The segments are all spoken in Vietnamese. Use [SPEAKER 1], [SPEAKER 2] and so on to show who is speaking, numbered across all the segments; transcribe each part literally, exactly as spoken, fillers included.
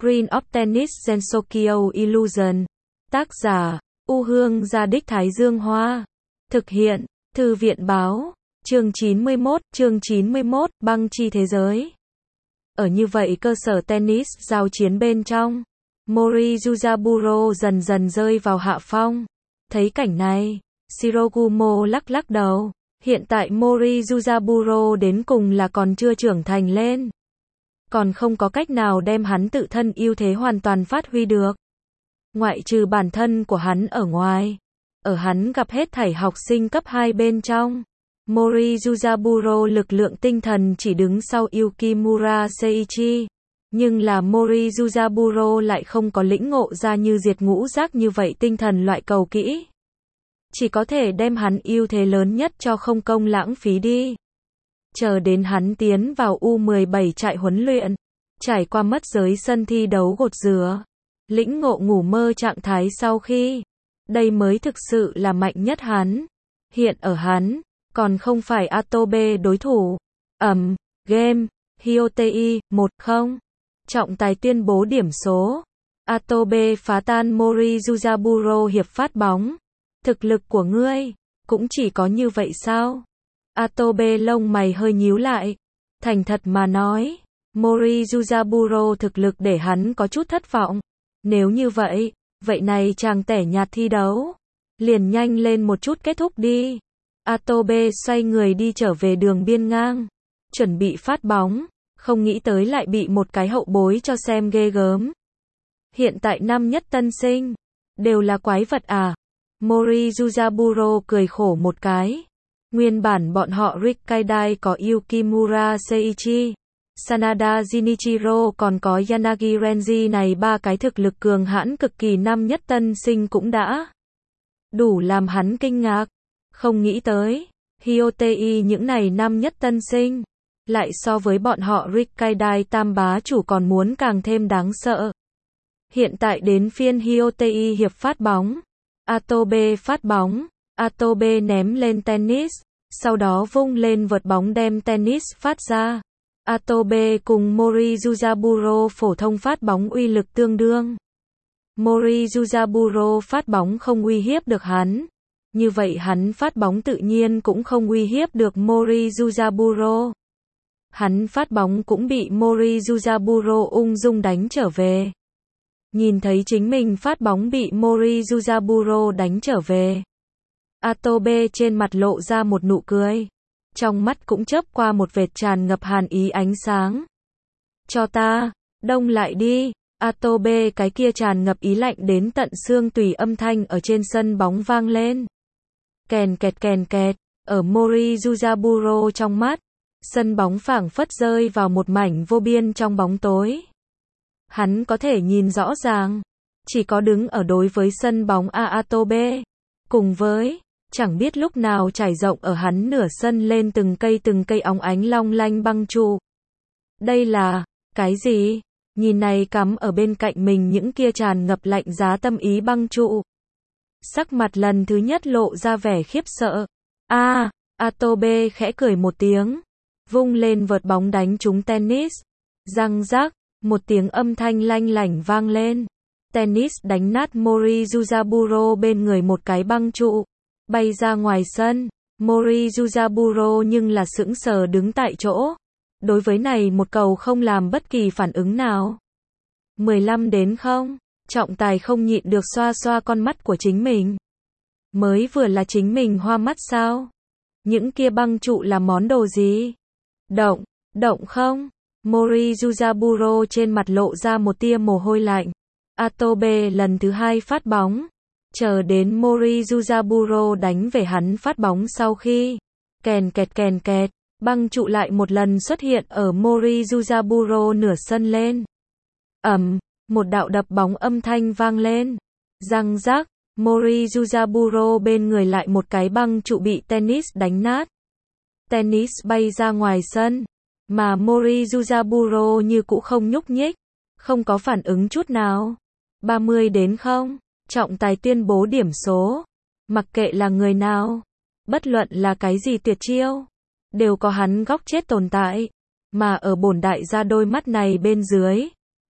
[SPEAKER 1] Queen of Tennis Gensokyo Illusion. Tác giả, U Hương Gia Đích Thái Dương Hoa. Thực hiện, Thư viện Báo. Chương chín mươi mốt, chương chín mươi mốt, băng chi thế giới. Ở như vậy cơ sở tennis giao chiến bên trong, Mori Yuzaburo dần dần rơi vào hạ phong. Thấy cảnh này, Shirogumo lắc lắc đầu. Hiện tại Mori Yuzaburo đến cùng là còn chưa trưởng thành lên. Còn không có cách nào đem hắn tự thân ưu thế hoàn toàn phát huy được. Ngoại trừ bản thân của hắn ở ngoài. Ở hắn gặp hết thảy học sinh cấp hai bên trong. Mori Yuzaburo lực lượng tinh thần chỉ đứng sau Yukimura Seiichi. Nhưng là Mori Yuzaburo lại không có lĩnh ngộ ra như diệt ngũ giác như vậy tinh thần loại cầu kỹ. Chỉ có thể đem hắn ưu thế lớn nhất cho không công lãng phí đi. Chờ đến hắn tiến vào U mười bảy trại huấn luyện. Trải qua mất giới sân thi đấu gột rửa. Lĩnh ngộ ngủ mơ trạng thái sau khi. Đây mới thực sự là mạnh nhất hắn. Hiện ở hắn. Còn không phải Atobe đối thủ. Ẩm, game, Hyotei, một không. Trọng tài tuyên bố điểm số. Atobe phá tan Mori Yuzaburo hiệp phát bóng. Thực lực của ngươi, cũng chỉ có như vậy sao? Atobe lông mày hơi nhíu lại. Thành thật mà nói, Mori Yuzaburo thực lực để hắn có chút thất vọng. Nếu như vậy, vậy này chàng tẻ nhạt thi đấu. Liền nhanh lên một chút kết thúc đi. Atobe xoay người đi trở về đường biên ngang. Chuẩn bị phát bóng. Không nghĩ tới lại bị một cái hậu bối cho xem ghê gớm. Hiện tại năm nhất tân sinh. Đều là quái vật à. Mori Yuzaburo cười khổ một cái. Nguyên bản bọn họ Rikkaidai có Yukimura Seiichi, Sanada Jinichiro còn có Yanagi Renji này ba cái thực lực cường hãn cực kỳ năm nhất tân sinh cũng đã đủ làm hắn kinh ngạc. Không nghĩ tới, Hyotei những này năm nhất tân sinh, lại so với bọn họ Rikkaidai tam bá chủ còn muốn càng thêm đáng sợ. Hiện tại đến phiên Hyotei hiệp phát bóng. Atobe phát bóng. Atobe ném lên tennis. Sau đó vung lên vợt bóng đem tennis phát ra. Atobe cùng Mori Yuzaburo phổ thông phát bóng uy lực tương đương. Mori Yuzaburo phát bóng không uy hiếp được hắn. Như vậy hắn phát bóng tự nhiên cũng không uy hiếp được Mori Yuzaburo. Hắn phát bóng cũng bị Mori Yuzaburo ung dung đánh trở về. Nhìn thấy chính mình phát bóng bị Mori Yuzaburo đánh trở về. Atobe trên mặt lộ ra một nụ cười. Trong mắt cũng chớp qua một vệt tràn ngập hàn ý ánh sáng. Cho ta, đông lại đi. Atobe cái kia tràn ngập ý lạnh đến tận xương tủy âm thanh ở trên sân bóng vang lên. Kèn kẹt kèn kẹt, ở Mori Yuzaburo trong mắt. Sân bóng phảng phất rơi vào một mảnh vô biên trong bóng tối. Hắn có thể nhìn rõ ràng. Chỉ có đứng ở đối với sân bóng A Atobe. Cùng với, chẳng biết lúc nào trải rộng ở hắn nửa sân lên từng cây từng cây óng ánh long lanh băng trụ. Đây là, cái gì? Nhìn này cắm ở bên cạnh mình những kia tràn ngập lạnh giá tâm ý băng trụ. Sắc mặt lần thứ nhất lộ ra vẻ khiếp sợ. A, à, Atobe khẽ cười một tiếng. Vung lên vợt bóng đánh trúng tennis. Răng rác, một tiếng âm thanh lanh lảnh vang lên. Tennis đánh nát Mori Yuzaburo bên người một cái băng trụ. Bay ra ngoài sân. Mori Yuzaburo nhưng là sững sờ đứng tại chỗ. Đối với này một cầu không làm bất kỳ phản ứng nào. mười lăm đến không. Trọng tài không nhịn được xoa xoa con mắt của chính mình. Mới vừa là chính mình hoa mắt sao? Những kia băng trụ là món đồ gì? Động, động không? Mori Yuzaburo trên mặt lộ ra một tia mồ hôi lạnh. Atobe lần thứ hai phát bóng. Chờ đến Mori Yuzaburo đánh về hắn phát bóng sau khi. Kèn kẹt kèn kẹt. Băng trụ lại một lần xuất hiện ở Mori Yuzaburo nửa sân lên. Ẩm. Một đạo đập bóng âm thanh vang lên. Răng rác. Mori Yuzaburo bên người lại một cái băng trụ bị tennis đánh nát. Tennis bay ra ngoài sân. Mà Mori Yuzaburo như cũ không nhúc nhích. Không có phản ứng chút nào. ba mươi đến không. Trọng tài tuyên bố điểm số. Mặc kệ là người nào. Bất luận là cái gì tuyệt chiêu. Đều có hắn góc chết tồn tại. Mà ở bổn đại gia đôi mắt này bên dưới.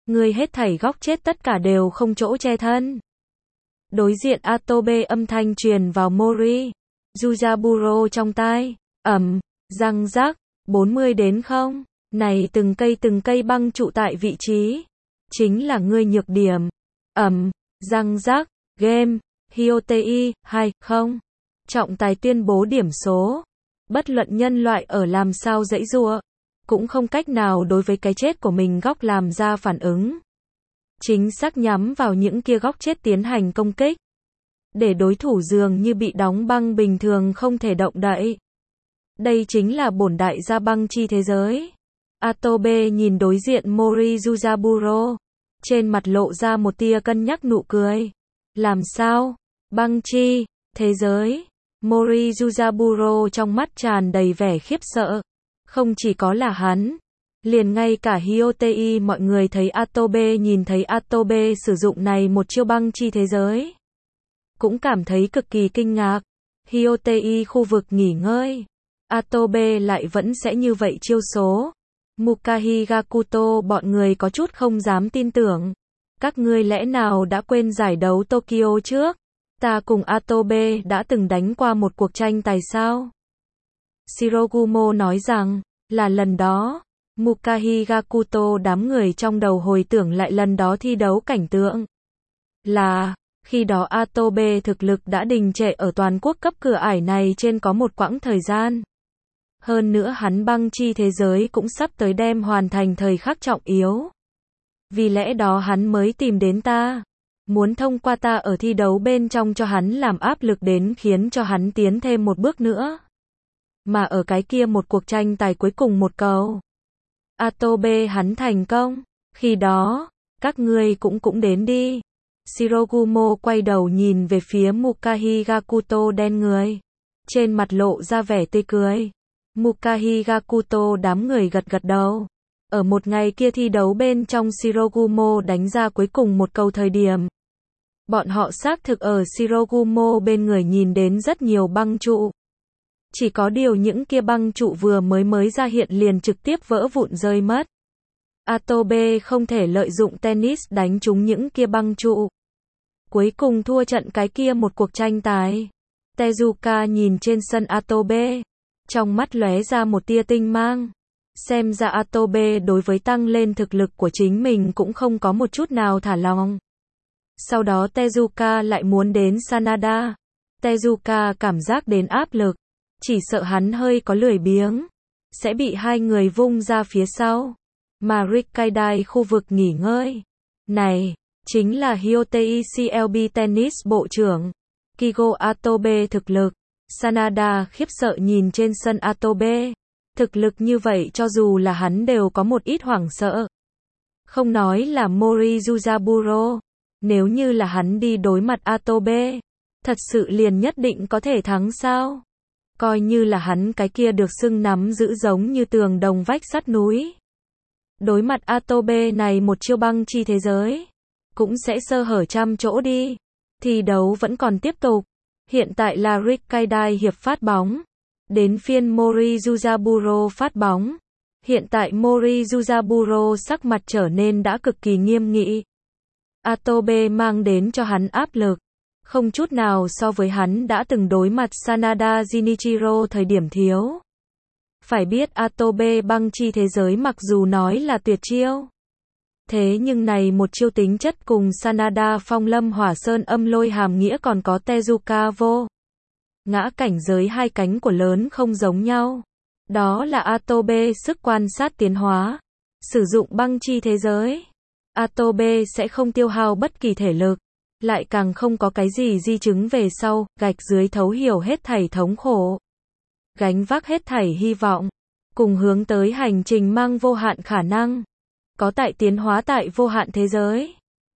[SPEAKER 1] Ngươi hết thảy góc chết tất cả đều không chỗ che thân. Đối diện Atobe âm thanh truyền vào Mori Yuzaburo trong tai. Ầm, răng rắc, bốn mươi đến không. Này từng cây từng cây băng trụ tại vị trí. Chính là ngươi nhược điểm. Ầm, răng rắc, game, Hyotei, hai, không. Trọng tài tuyên bố điểm số. Bất luận nhân loại ở làm sao dãy giụa, cũng không cách nào đối với cái chết của mình góc làm ra phản ứng. Chính xác nhắm vào những kia góc chết tiến hành công kích. Để đối thủ dường như bị đóng băng bình thường không thể động đậy. Đây chính là bổn đại gia băng chi thế giới. Atobe nhìn đối diện Mori Yuzaburo. Trên mặt lộ ra một tia cân nhắc nụ cười. Làm sao? Băng chi, thế giới. Mori Yuzaburo trong mắt tràn đầy vẻ khiếp sợ. Không chỉ có là hắn. Liền ngay cả Hyotei mọi người thấy Atobe nhìn thấy Atobe sử dụng này một chiêu băng chi thế giới. Cũng cảm thấy cực kỳ kinh ngạc. Hyotei khu vực nghỉ ngơi. Atobe lại vẫn sẽ như vậy chiêu số. Mukahi Gakuto bọn người có chút không dám tin tưởng. Các ngươi lẽ nào đã quên giải đấu Tokyo trước? Ta cùng Atobe đã từng đánh qua một cuộc tranh tài sao? Shirogumo nói rằng, là lần đó. Mukahi Gakuto đám người trong đầu hồi tưởng lại lần đó thi đấu cảnh tượng. Là, khi đó Atobe thực lực đã đình trệ ở toàn quốc cấp cửa ải này trên có một quãng thời gian. Hơn nữa hắn băng chi thế giới cũng sắp tới đem hoàn thành thời khắc trọng yếu. Vì lẽ đó hắn mới tìm đến ta. Muốn thông qua ta ở thi đấu bên trong cho hắn làm áp lực đến khiến cho hắn tiến thêm một bước nữa. Mà ở cái kia một cuộc tranh tài cuối cùng một cầu. Atobe hắn thành công. Khi đó, các ngươi cũng cũng đến đi. Shirogumo quay đầu nhìn về phía Mukahi Gakuto đen người. Trên mặt lộ ra vẻ tươi cười. Mukahi Gakuto đám người gật gật đầu. Ở một ngày kia thi đấu bên trong Shirogumo đánh ra cuối cùng một cầu thời điểm. Bọn họ xác thực ở Shirogumo bên người nhìn đến rất nhiều băng trụ. Chỉ có điều những kia băng trụ vừa mới mới ra hiện liền trực tiếp vỡ vụn rơi mất. Atobe không thể lợi dụng tennis đánh trúng những kia băng trụ. Cuối cùng thua trận cái kia một cuộc tranh tài. Tezuka nhìn trên sân Atobe. Trong mắt lóe ra một tia tinh mang. Xem ra Atobe đối với tăng lên thực lực của chính mình cũng không có một chút nào thả lòng. Sau đó Tezuka lại muốn đến Sanada. Tezuka cảm giác đến áp lực. Chỉ sợ hắn hơi có lười biếng. Sẽ bị hai người vung ra phía sau. Mà Rikkaidai khu vực nghỉ ngơi. Này, chính là Hyotei xê lờ bê Tennis Bộ trưởng. Kigo Atobe thực lực. Sanada khiếp sợ nhìn trên sân Atobe. Thực lực như vậy cho dù là hắn đều có một ít hoảng sợ. Không nói là Mori Yuzaburo. Nếu như là hắn đi đối mặt Atobe. Thật sự liền nhất định có thể thắng sao? Coi như là hắn cái kia được xưng nắm giữ giống như tường đồng vách sắt núi. Đối mặt Atobe này một chiêu băng chi thế giới. Cũng sẽ sơ hở trăm chỗ đi. Thi đấu vẫn còn tiếp tục. Hiện tại là Rikkaidai hiệp phát bóng. Đến phiên Mori Yuzaburo phát bóng. Hiện tại Mori Yuzaburo sắc mặt trở nên đã cực kỳ nghiêm nghị. Atobe mang đến cho hắn áp lực. Không chút nào so với hắn đã từng đối mặt Sanada Jinichiro thời điểm thiếu. Phải biết Atobe băng chi thế giới mặc dù nói là tuyệt chiêu. Thế nhưng này một chiêu tính chất cùng Sanada phong lâm hỏa sơn âm lôi hàm nghĩa còn có Tezuka vô. Ngã cảnh giới hai cánh của lớn không giống nhau. Đó là Atobe sức quan sát tiến hóa. Sử dụng băng chi thế giới. Atobe sẽ không tiêu hao bất kỳ thể lực. Lại càng không có cái gì di chứng về sau, gạch dưới thấu hiểu hết thảy thống khổ. Gánh vác hết thảy hy vọng. Cùng hướng tới hành trình mang vô hạn khả năng. Có tại tiến hóa tại vô hạn thế giới.